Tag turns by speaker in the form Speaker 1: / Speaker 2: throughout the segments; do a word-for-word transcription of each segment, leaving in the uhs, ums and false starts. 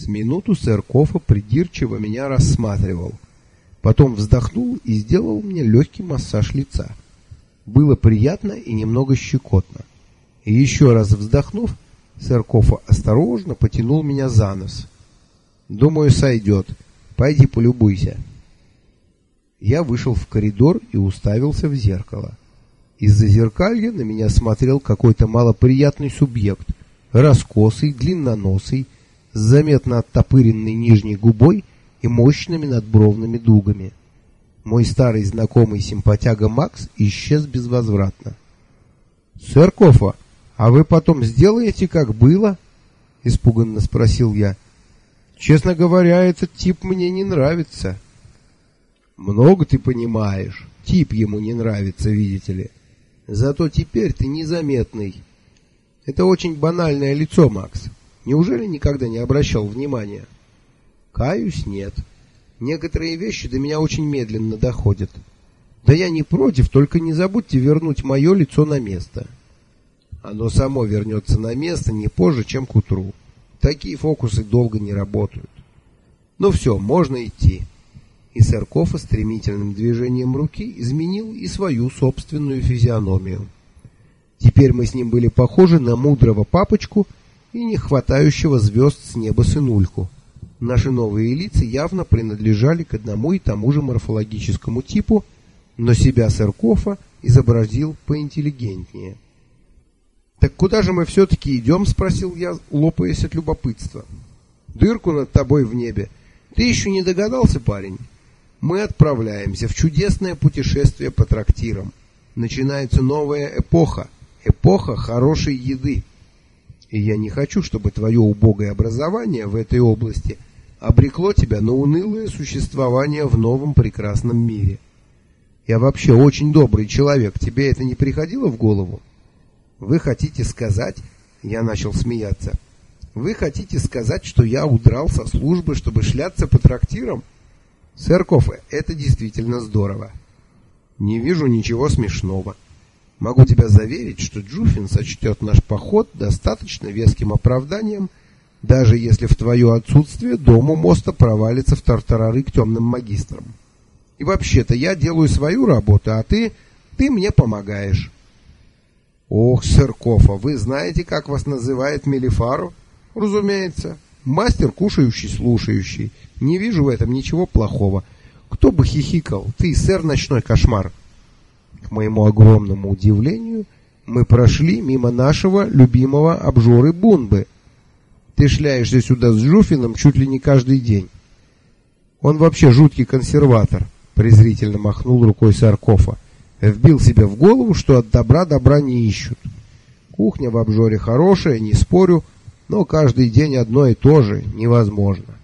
Speaker 1: С минуту сэр Кофа придирчиво меня рассматривал. Потом вздохнул и сделал мне легкий массаж лица. Было приятно и немного щекотно. И еще раз вздохнув, сэр Кофа осторожно потянул меня за нос. «Думаю, сойдет. Пойди полюбуйся». Я вышел в коридор и уставился в зеркало. Из-за зеркалья на меня смотрел какой-то малоприятный субъект, раскосый, длинноносый, с заметно оттопыренной нижней губой и мощными надбровными дугами. Мой старый знакомый симпатяга Макс исчез безвозвратно. «Сэр Кофа, а вы потом сделаете, как было?» — испуганно спросил я. «Честно говоря, этот тип мне не нравится». «Много ты понимаешь. Тип ему не нравится, видите ли. Зато теперь ты незаметный. Это очень банальное лицо, Макс. Неужели никогда не обращал внимания?» «Каюсь, нет. Некоторые вещи до меня очень медленно доходят. Да я не против, только не забудьте вернуть мое лицо на место». «Оно само вернется на место не позже, чем к утру. Такие фокусы долго не работают. Ну все, можно идти». И сэр Кофа стремительным движением руки изменил и свою собственную физиономию. Теперь мы с ним были похожи на мудрого папочку и не хватающего звезд с неба сынульку. Наши новые лица явно принадлежали к одному и тому же морфологическому типу, но себя сэр Кофа изобразил поинтеллигентнее. «Так куда же мы все-таки идем?» — спросил я, лопаясь от любопытства. «Дырку над тобой в небе. Ты еще не догадался, парень? Мы отправляемся в чудесное путешествие по трактирам. Начинается новая эпоха, эпоха хорошей еды. И я не хочу, чтобы твое убогое образование в этой области обрекло тебя на унылое существование в новом прекрасном мире. Я вообще очень добрый человек, тебе это не приходило в голову? Вы хотите сказать...» Я начал смеяться. «Вы хотите сказать, что я удрал со службы, чтобы шляться по трактирам? Сэр Кофа, это действительно здорово». «Не вижу ничего смешного. Могу тебя заверить, что Джуфин сочтет наш поход достаточно веским оправданием, даже если в твое отсутствие дом у моста провалится в тартарары к темным магистрам. И вообще-то я делаю свою работу, а ты... ты мне помогаешь». «Ох, сэр Кофа, вы знаете, как вас называет Мелифаро?» «Разумеется. Мастер, кушающий-слушающий. Не вижу в этом ничего плохого. Кто бы хихикал? Ты, сэр Ночной Кошмар». К моему огромному удивлению, мы прошли мимо нашего любимого обжоры Бунбы. «Ты шляешься сюда с Джуфином чуть ли не каждый день». «Он вообще жуткий консерватор», — презрительно махнул рукой сэр Кофа. «Вбил себе в голову, что от добра добра не ищут. Кухня в обжоре хорошая, не спорю, но каждый день одно и то же невозможно».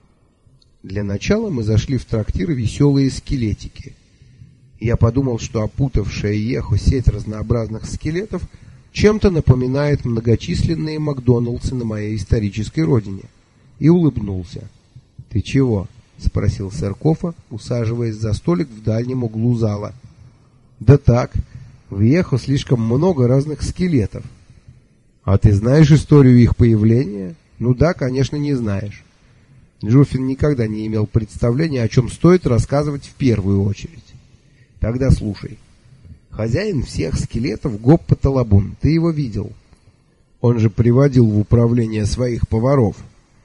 Speaker 1: Для начала мы зашли в трактир «Веселые скелетики». Я подумал, что опутавшая Еху сеть разнообразных скелетов чем-то напоминает многочисленные Макдоналдсы на моей исторической родине, и улыбнулся. «Ты чего?» — спросил сэр Кофа, усаживаясь за столик в дальнем углу зала. «Да так, в Еху слишком много разных скелетов». «А ты знаешь историю их появления?» «Ну да, конечно, не знаешь». Джуфин никогда не имел представления, о чем стоит рассказывать в первую очередь. Тогда слушай. Хозяин всех скелетов Гоппа Талабун. Ты его видел? Он же приводил в управление своих поваров.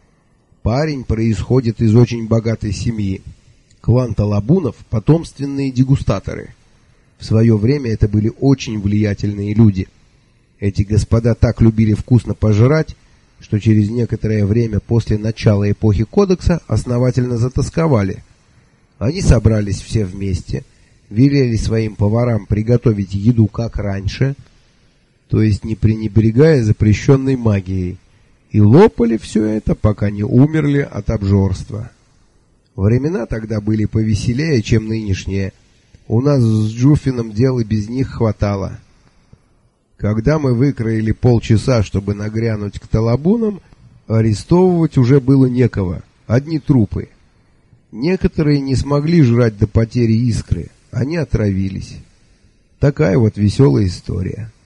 Speaker 1: Парень происходит из очень богатой семьи. Клан Талабунов — потомственные дегустаторы. В свое время это были очень влиятельные люди. Эти господа так любили вкусно пожрать, что через некоторое время после начала эпохи Кодекса основательно затасковали. Они собрались все вместе, велели своим поварам приготовить еду как раньше, то есть не пренебрегая запрещенной магией, и лопали все это, пока не умерли от обжорства. Времена тогда были повеселее, чем нынешние. У нас с Джуфином дел и без них хватало. Когда мы выкроили полчаса, чтобы нагрянуть к Талабунам, арестовывать уже было некого, одни трупы. Некоторые не смогли жрать до потери искры, они отравились. Такая вот веселая история.